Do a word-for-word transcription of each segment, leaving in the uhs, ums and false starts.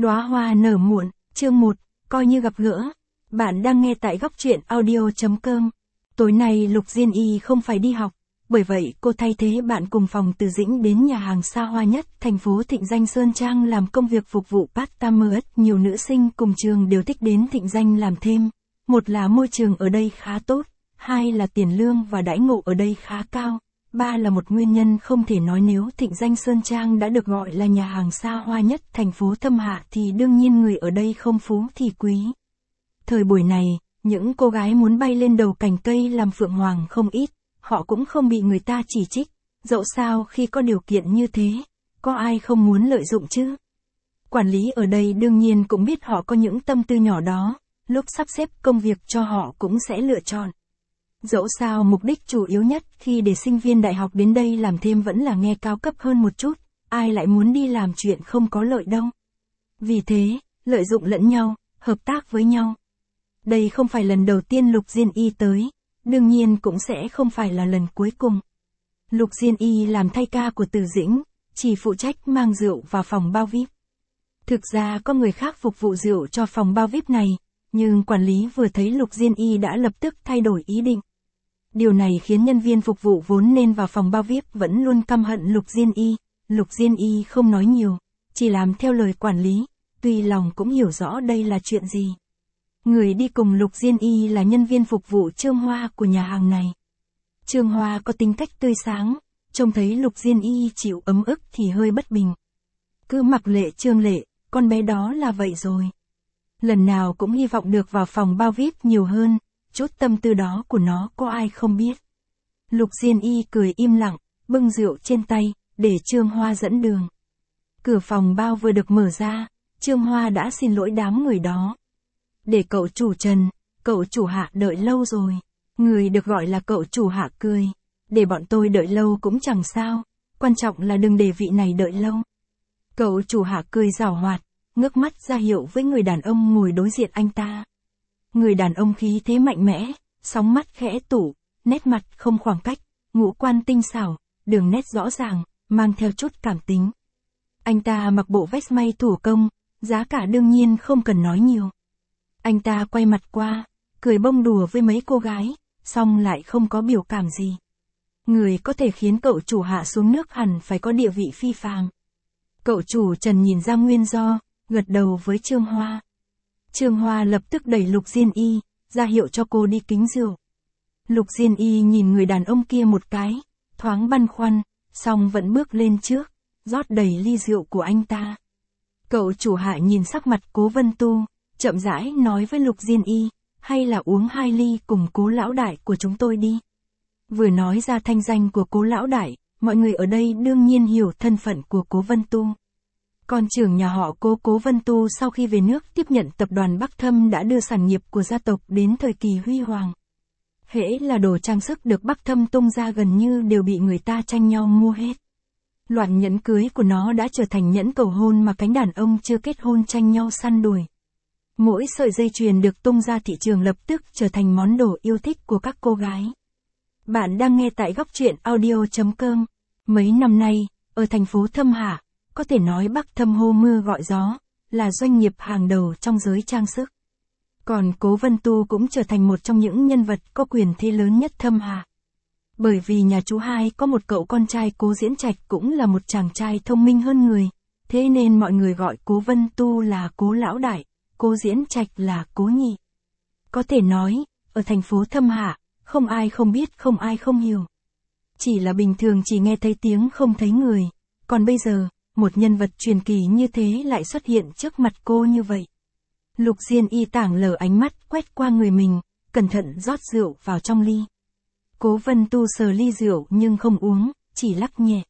Đóa hoa nở muộn, chương một, coi như gặp gỡ. Bạn đang nghe tại góc truyện audio chấm com. Tối nay Lục Diên Y không phải đi học, bởi vậy cô thay thế bạn cùng phòng Từ Dĩnh đến nhà hàng xa hoa nhất thành phố Thịnh Danh Sơn Trang làm công việc phục vụ part-time. Nhiều nữ sinh cùng trường đều thích đến Thịnh Danh làm thêm. Một là môi trường ở đây khá tốt, hai là tiền lương và đãi ngộ ở đây khá cao. Ba là một nguyên nhân không thể nói, nếu Thịnh Danh Sơn Trang đã được gọi là nhà hàng xa hoa nhất thành phố Thâm Hạ thì đương nhiên người ở đây không phú thì quý. Thời buổi này, những cô gái muốn bay lên đầu cành cây làm phượng hoàng không ít, họ cũng không bị người ta chỉ trích, dẫu sao khi có điều kiện như thế, có ai không muốn lợi dụng chứ? Quản lý ở đây đương nhiên cũng biết họ có những tâm tư nhỏ đó, lúc sắp xếp công việc cho họ cũng sẽ lựa chọn. Dẫu sao mục đích chủ yếu nhất khi để sinh viên đại học đến đây làm thêm vẫn là nghe cao cấp hơn một chút, ai lại muốn đi làm chuyện không có lợi đâu. Vì thế, lợi dụng lẫn nhau, hợp tác với nhau. Đây không phải lần đầu tiên Lục Diên Y tới, đương nhiên cũng sẽ không phải là lần cuối cùng. Lục Diên Y làm thay ca của Từ Dĩnh, chỉ phụ trách mang rượu vào phòng bao vi ai pi. Thực ra có người khác phục vụ rượu cho phòng bao vi ai pi này, nhưng quản lý vừa thấy Lục Diên Y đã lập tức thay đổi ý định. Điều này khiến nhân viên phục vụ vốn nên vào phòng bao vi ai pi vẫn luôn căm hận Lục Diên Y. Lục Diên Y không nói nhiều, chỉ làm theo lời quản lý, tuy lòng cũng hiểu rõ đây là chuyện gì. Người đi cùng Lục Diên Y là nhân viên phục vụ Trương Hoa của nhà hàng này. Trương Hoa có tính cách tươi sáng, trông thấy Lục Diên Y chịu ấm ức thì hơi bất bình. Cứ mặc lệ Trương Lệ, con bé đó là vậy rồi. Lần nào cũng hy vọng được vào phòng bao vi ai pi nhiều hơn, chút tâm tư đó của nó có ai không biết. Lục Diên Y cười im lặng, bưng rượu trên tay, để Trương Hoa dẫn đường. Cửa phòng bao vừa được mở ra, Trương Hoa đã xin lỗi đám người đó. Để cậu chủ Trần, cậu chủ Hạ đợi lâu rồi. Người được gọi là cậu chủ Hạ cười. Để bọn tôi đợi lâu cũng chẳng sao, quan trọng là đừng để vị này đợi lâu. Cậu chủ Hạ cười giảo hoạt, ngước mắt ra hiệu với người đàn ông ngồi đối diện anh ta. Người đàn ông khí thế mạnh mẽ, sóng mắt khẽ tủ, nét mặt không khoảng cách, ngũ quan tinh xảo, đường nét rõ ràng, mang theo chút cảm tính. Anh ta mặc bộ vest may thủ công, giá cả đương nhiên không cần nói nhiều. Anh ta quay mặt qua, cười bông đùa với mấy cô gái, xong lại không có biểu cảm gì. Người có thể khiến cậu chủ Hạ xuống nước hẳn phải có địa vị phi phàm. Cậu chủ Trần nhìn ra nguyên do, gật đầu với Trương Hoa. Trương Hoa lập tức đẩy Lục Diên Y, ra hiệu cho cô đi kính rượu. Lục Diên Y nhìn người đàn ông kia một cái, thoáng băn khoăn, xong vẫn bước lên trước, rót đầy ly rượu của anh ta. Cậu chủ Hạ nhìn sắc mặt Cố Vân Tu, chậm rãi nói với Lục Diên Y, hay là uống hai ly cùng Cố lão đại của chúng tôi đi. Vừa nói ra thanh danh của Cố lão đại, mọi người ở đây đương nhiên hiểu thân phận của Cố Vân Tu. Con trưởng nhà họ Cố Cố Vân Tu sau khi về nước tiếp nhận tập đoàn Bắc Thâm đã đưa sản nghiệp của gia tộc đến thời kỳ huy hoàng. Hễ là đồ trang sức được Bắc Thâm tung ra gần như đều bị người ta tranh nhau mua hết. Loạt nhẫn cưới của nó đã trở thành nhẫn cầu hôn mà cánh đàn ông chưa kết hôn tranh nhau săn đuổi. Mỗi sợi dây chuyền được tung ra thị trường lập tức trở thành món đồ yêu thích của các cô gái. Bạn đang nghe tại góc truyện audio chấm com. Mấy năm nay, ở thành phố Thâm Hạ, có thể nói Bắc Thâm hô mưa gọi gió, là doanh nghiệp hàng đầu trong giới trang sức. Còn Cố Vân Tu cũng trở thành một trong những nhân vật có quyền thế lớn nhất Thâm Hạ. Bởi vì nhà chú hai có một cậu con trai Cố Diễn Trạch cũng là một chàng trai thông minh hơn người, thế nên mọi người gọi Cố Vân Tu là Cố lão đại, Cố Diễn Trạch là Cố nhị. Có thể nói, ở thành phố Thâm Hạ, không ai không biết, không ai không hiểu. Chỉ là bình thường chỉ nghe thấy tiếng không thấy người, còn bây giờ, một nhân vật truyền kỳ như thế lại xuất hiện trước mặt cô như vậy. Lục Diên Y tảng lờ ánh mắt quét qua người mình, cẩn thận rót rượu vào trong ly. Cố Vân Tu sờ ly rượu nhưng không uống, chỉ lắc nhẹ.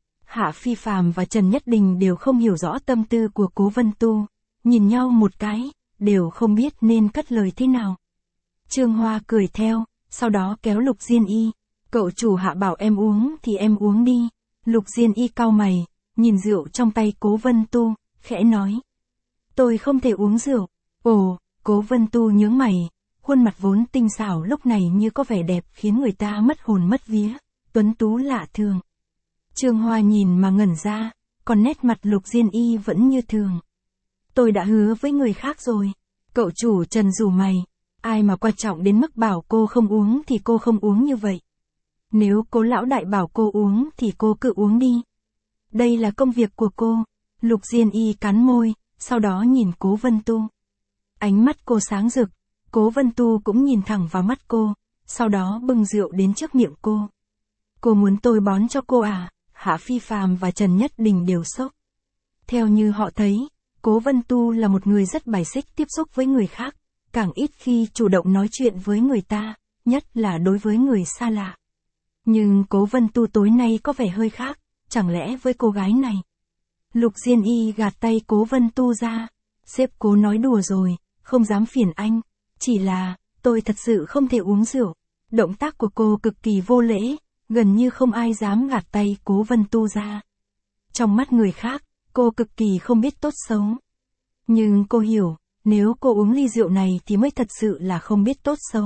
Hạ Phi Phàm và Trần Nhất Đình đều không hiểu rõ tâm tư của Cố Vân Tu, nhìn nhau một cái, đều không biết nên cất lời thế nào. Trương Hoa cười theo, sau đó kéo Lục Diên Y, cậu chủ Hạ bảo em uống thì em uống đi. Lục Diên Y cau mày, nhìn rượu trong tay Cố Vân Tu, khẽ nói. Tôi không thể uống rượu. Ồ, Cố Vân Tu nhướng mày, khuôn mặt vốn tinh xảo lúc này như có vẻ đẹp khiến người ta mất hồn mất vía, tuấn tú lạ thường. Trương Hoa nhìn mà ngẩn ra, còn nét mặt Lục Diên Y vẫn như thường. Tôi đã hứa với người khác rồi. Cậu chủ Trần rủ mày. Ai mà quan trọng đến mức bảo cô không uống thì cô không uống như vậy. Nếu cố lão đại bảo cô uống thì cô cứ uống đi. Đây là công việc của cô. Lục Diên Y cắn môi, sau đó nhìn Cố Vân Tu. Ánh mắt cô sáng rực, Cố Vân Tu cũng nhìn thẳng vào mắt cô, sau đó bưng rượu đến trước miệng cô. Cô muốn tôi bón cho cô à? Hạ Phi Phàm và Trần Nhất Đình đều sốc. Theo như họ thấy, Cố Vân Tu là một người rất bài xích tiếp xúc với người khác, càng ít khi chủ động nói chuyện với người ta, nhất là đối với người xa lạ. Nhưng Cố Vân Tu tối nay có vẻ hơi khác, chẳng lẽ với cô gái này? Lục Diên Y gạt tay Cố Vân Tu ra. Sếp Cố nói đùa rồi, không dám phiền anh. Chỉ là, tôi thật sự không thể uống rượu. Động tác của cô cực kỳ vô lễ, gần như không ai dám gạt tay Cố Vân Tu ra. Trong mắt người khác, cô cực kỳ không biết tốt xấu. Nhưng cô hiểu, nếu cô uống ly rượu này thì mới thật sự là không biết tốt xấu.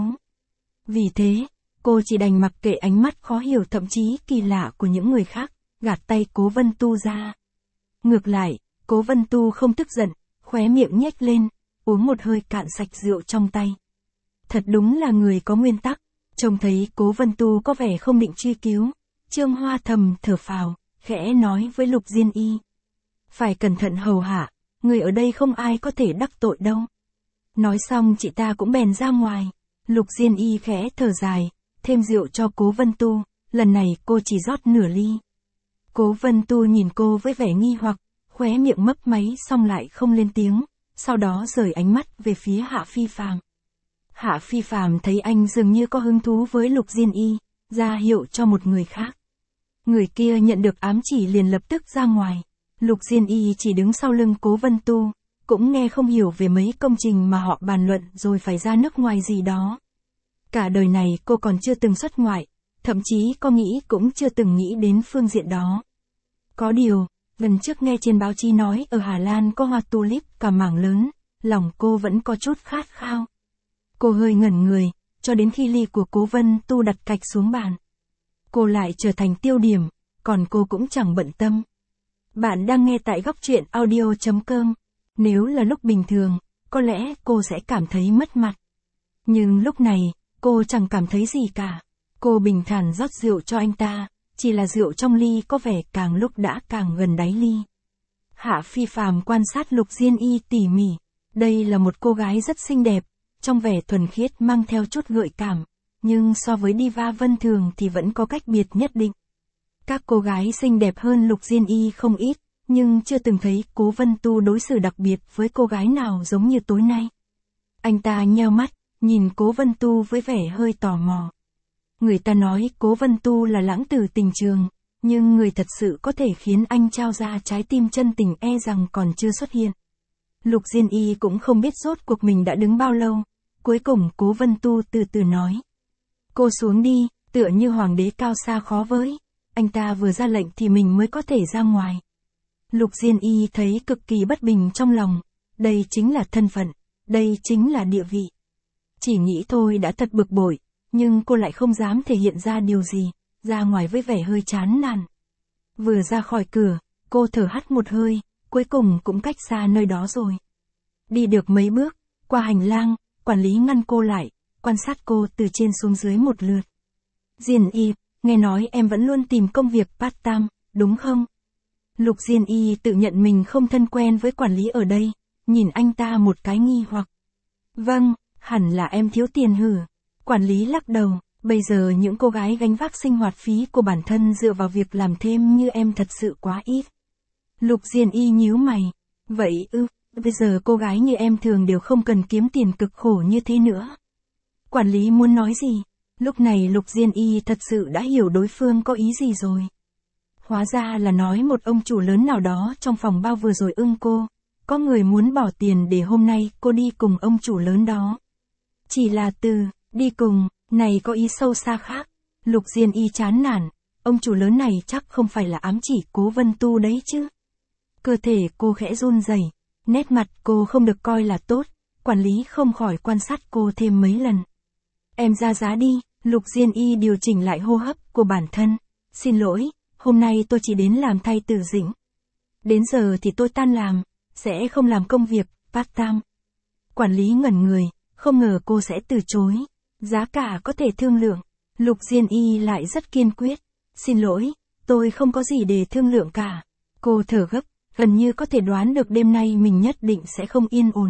Vì thế, cô chỉ đành mặc kệ ánh mắt khó hiểu thậm chí kỳ lạ của những người khác, gạt tay Cố Vân Tu ra. Ngược lại, Cố Vân Tu không tức giận, khóe miệng nhếch lên, uống một hơi cạn sạch rượu trong tay. Thật đúng là người có nguyên tắc, trông thấy Cố Vân Tu có vẻ không định truy cứu. Trương Hoa thầm thở phào, khẽ nói với Lục Diên Y. Phải cẩn thận hầu hạ, người ở đây không ai có thể đắc tội đâu. Nói xong chị ta cũng bèn ra ngoài. Lục Diên Y khẽ thở dài, thêm rượu cho Cố Vân Tu, lần này cô chỉ rót nửa ly. Cố Vân Tu nhìn cô với vẻ nghi hoặc, khóe miệng mấp máy xong lại không lên tiếng, sau đó rời ánh mắt về phía Hạ Phi Phàm. Hạ Phi Phàm thấy anh dường như có hứng thú với Lục Diên Y, ra hiệu cho một người khác. Người kia nhận được ám chỉ liền lập tức ra ngoài. Lục Diên Y chỉ đứng sau lưng Cố Vân Tu, cũng nghe không hiểu về mấy công trình mà họ bàn luận rồi phải ra nước ngoài gì đó. Cả đời này cô còn chưa từng xuất ngoại, thậm chí có nghĩ cũng chưa từng nghĩ đến phương diện đó. Có điều, lần trước nghe trên báo chí nói ở Hà Lan có hoa tulip cả mảng lớn, lòng cô vẫn có chút khát khao. Cô hơi ngẩn người, cho đến khi ly của Cố Vân Tu đặt cạch xuống bàn. Cô lại trở thành tiêu điểm, còn cô cũng chẳng bận tâm. Bạn đang nghe tại góc truyện audio chấm com. Nếu là lúc bình thường, có lẽ cô sẽ cảm thấy mất mặt. Nhưng lúc này, cô chẳng cảm thấy gì cả. Cô bình thản rót rượu cho anh ta, chỉ là rượu trong ly có vẻ càng lúc đã càng gần đáy ly. Hạ Phi Phàm quan sát Lục Diên Y tỉ mỉ. Đây là một cô gái rất xinh đẹp, trong vẻ thuần khiết mang theo chút gợi cảm, nhưng so với diva Vân Thường thì vẫn có cách biệt nhất định. Các cô gái xinh đẹp hơn Lục Diên Y không ít, nhưng chưa từng thấy Cố Vân Tu đối xử đặc biệt với cô gái nào giống như tối nay. Anh ta nheo mắt, nhìn Cố Vân Tu với vẻ hơi tò mò. Người ta nói Cố Vân Tu là lãng tử tình trường, nhưng người thật sự có thể khiến anh trao ra trái tim chân tình e rằng còn chưa xuất hiện. Lục Diên Y cũng không biết rốt cuộc mình đã đứng bao lâu, cuối cùng Cố Vân Tu từ từ nói. Cô xuống đi, tựa như hoàng đế cao xa khó với. Anh ta vừa ra lệnh thì mình mới có thể ra ngoài. Lục Diên Y thấy cực kỳ bất bình trong lòng, đây chính là thân phận, đây chính là địa vị. Chỉ nghĩ thôi đã thật bực bội, nhưng cô lại không dám thể hiện ra điều gì, ra ngoài với vẻ hơi chán nản. Vừa ra khỏi cửa, cô thở hắt một hơi, cuối cùng cũng cách xa nơi đó rồi. Đi được mấy bước, qua hành lang, quản lý ngăn cô lại, quan sát cô từ trên xuống dưới một lượt. Diên Y, nghe nói em vẫn luôn tìm công việc part-time, đúng không? Lục Diên Y tự nhận mình không thân quen với quản lý ở đây, nhìn anh ta một cái nghi hoặc. Vâng, hẳn là em thiếu tiền hử. Quản lý lắc đầu, bây giờ những cô gái gánh vác sinh hoạt phí của bản thân dựa vào việc làm thêm như em thật sự quá ít. Lục Diên Y nhíu mày, vậy ư, bây giờ cô gái như em thường đều không cần kiếm tiền cực khổ như thế nữa. Quản lý muốn nói gì? Lúc này Lục Diên Y thật sự đã hiểu đối phương có ý gì rồi. Hóa ra là nói một ông chủ lớn nào đó trong phòng bao vừa rồi ưng cô, có người muốn bỏ tiền để hôm nay cô đi cùng ông chủ lớn đó. Chỉ là từ, đi cùng, này có ý sâu xa khác. Lục Diên Y chán nản, ông chủ lớn này chắc không phải là ám chỉ Cố Vân Tu đấy chứ. Cơ thể cô khẽ run rẩy, nét mặt cô không được coi là tốt, quản lý không khỏi quan sát cô thêm mấy lần. Em ra giá đi, Lục Diên Y điều chỉnh lại hô hấp của bản thân. Xin lỗi, hôm nay tôi chỉ đến làm thay Tử Dĩnh. Đến giờ thì tôi tan làm, sẽ không làm công việc part-time. Quản lý ngẩn người, không ngờ cô sẽ từ chối. Giá cả có thể thương lượng. Lục Diên Y lại rất kiên quyết. Xin lỗi, tôi không có gì để thương lượng cả. Cô thở gấp, gần như có thể đoán được đêm nay mình nhất định sẽ không yên ổn.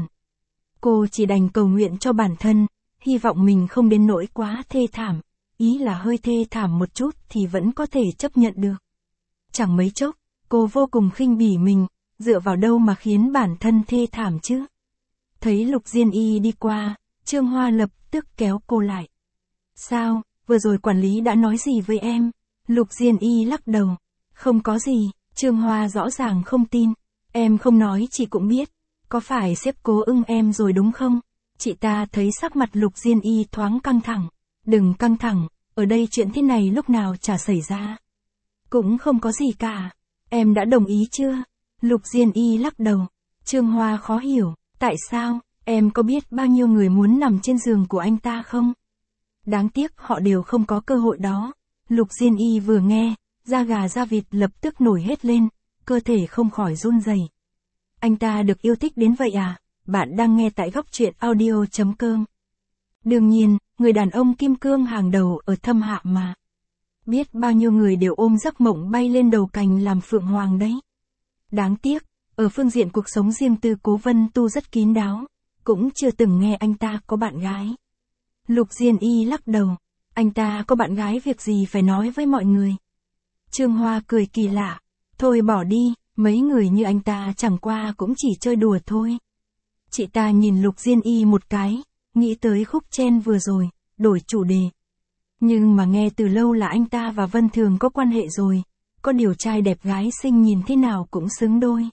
Cô chỉ đành cầu nguyện cho bản thân, hy vọng mình không đến nỗi quá thê thảm. Ý là hơi thê thảm một chút thì vẫn có thể chấp nhận được. Chẳng mấy chốc, cô vô cùng khinh bỉ mình, dựa vào đâu mà khiến bản thân thê thảm chứ. Thấy Lục Diên Y đi qua, Trương Hoa lập tức kéo cô lại. Sao, vừa rồi quản lý đã nói gì với em? Lục Diên Y lắc đầu. Không có gì, Trương Hoa rõ ràng không tin. Em không nói chị cũng biết. Có phải sếp cố ưng em rồi đúng không? Chị ta thấy sắc mặt Lục Diên Y thoáng căng thẳng. Đừng căng thẳng, ở đây chuyện thế này lúc nào chả xảy ra. Cũng không có gì cả. Em đã đồng ý chưa? Lục Diên Y lắc đầu. Trương Hoa khó hiểu. Tại sao? Em có biết bao nhiêu người muốn nằm trên giường của anh ta không? Đáng tiếc họ đều không có cơ hội đó. Lục Diên Y vừa nghe, da gà da vịt lập tức nổi hết lên, cơ thể không khỏi run rẩy. Anh ta được yêu thích đến vậy à? Bạn đang nghe tại góc truyện audio chấm com. Đương nhiên, người đàn ông kim cương hàng đầu ở Thâm Hạ mà. Biết bao nhiêu người đều ôm giấc mộng bay lên đầu cành làm phượng hoàng đấy. Đáng tiếc, ở phương diện cuộc sống riêng tư Cố Vân Tu rất kín đáo, cũng chưa từng nghe anh ta có bạn gái. Lục Diên Y lắc đầu, anh ta có bạn gái việc gì phải nói với mọi người. Trương Hoa cười kỳ lạ, thôi bỏ đi, mấy người như anh ta chẳng qua cũng chỉ chơi đùa thôi. Chị ta nhìn Lục Diên Y một cái, nghĩ tới khúc chen vừa rồi, đổi chủ đề. Nhưng mà nghe từ lâu là anh ta và Vân Thường có quan hệ rồi, có điều trai đẹp gái xinh nhìn thế nào cũng xứng đôi.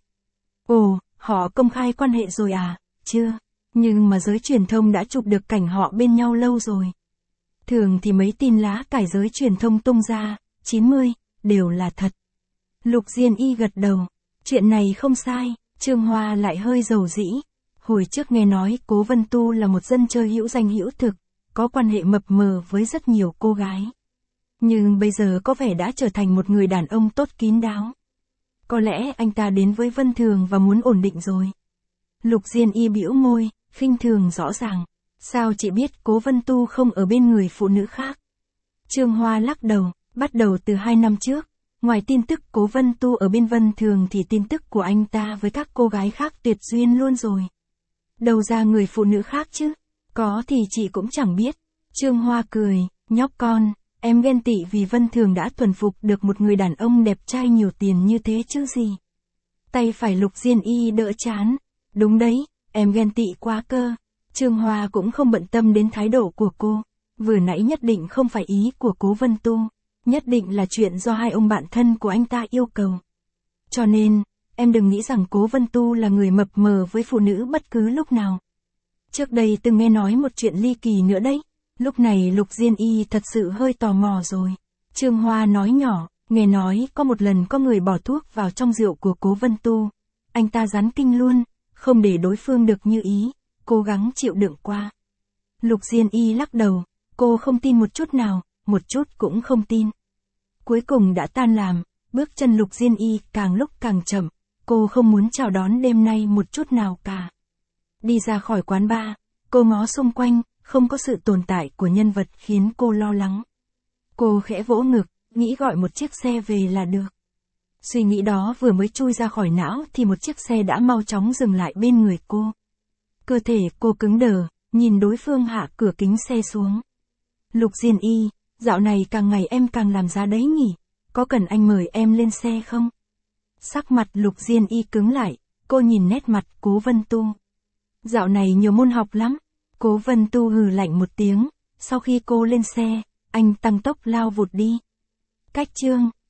Ồ, họ công khai quan hệ rồi à? Chưa, nhưng mà giới truyền thông đã chụp được cảnh họ bên nhau lâu rồi. Thường thì mấy tin lá cải giới truyền thông tung ra, chín mươi, đều là thật. Lục Diên Y gật đầu, chuyện này không sai. Trương Hoa lại hơi dầu dĩ. Hồi trước nghe nói Cố Vân Tu là một dân chơi hữu danh hữu thực, có quan hệ mập mờ với rất nhiều cô gái. Nhưng bây giờ có vẻ đã trở thành một người đàn ông tốt kín đáo. Có lẽ anh ta đến với Vân Thường và muốn ổn định rồi. Lục Diên Y bĩu môi, khinh thường rõ ràng. Sao chị biết Cố Vân Tu không ở bên người phụ nữ khác? Trương Hoa lắc đầu, bắt đầu từ hai năm trước. Ngoài tin tức Cố Vân Tu ở bên Vân Thường thì tin tức của anh ta với các cô gái khác tuyệt duyên luôn rồi. Đâu ra người phụ nữ khác chứ? Có thì chị cũng chẳng biết. Trương Hoa cười, nhóc con, em ghen tị vì Vân Thường đã thuần phục được một người đàn ông đẹp trai nhiều tiền như thế chứ gì. Tay phải Lục Diên Y đỡ chán. Đúng đấy, em ghen tị quá cơ. Trương Hoa cũng không bận tâm đến thái độ của cô. Vừa nãy nhất định không phải ý của Cố Vân Tu. Nhất định là chuyện do hai ông bạn thân của anh ta yêu cầu. Cho nên, em đừng nghĩ rằng Cố Vân Tu là người mập mờ với phụ nữ bất cứ lúc nào. Trước đây từng nghe nói một chuyện ly kỳ nữa đấy. Lúc này Lục Diên Y thật sự hơi tò mò rồi. Trương Hoa nói nhỏ, nghe nói có một lần có người bỏ thuốc vào trong rượu của Cố Vân Tu. Anh ta rắn kinh luôn, không để đối phương được như ý, cố gắng chịu đựng qua. Lục Diên Y lắc đầu, cô không tin một chút nào, một chút cũng không tin. Cuối cùng đã tan làm, bước chân Lục Diên Y càng lúc càng chậm, cô không muốn chào đón đêm nay một chút nào cả. Đi ra khỏi quán bar, cô ngó xung quanh, không có sự tồn tại của nhân vật khiến cô lo lắng. Cô khẽ vỗ ngực, nghĩ gọi một chiếc xe về là được. Suy nghĩ đó vừa mới chui ra khỏi não thì một chiếc xe đã mau chóng dừng lại bên người cô. Cơ thể cô cứng đờ, nhìn đối phương hạ cửa kính xe xuống. Lục Diên Y, dạo này càng ngày em càng làm giá đấy nhỉ, có cần anh mời em lên xe không? Sắc mặt Lục Diên Y cứng lại, cô nhìn nét mặt Cố Vân Tu. Dạo này nhiều môn học lắm. Cố Vân Tu hừ lạnh một tiếng, sau khi cô lên xe, anh tăng tốc lao vụt đi. Cách chương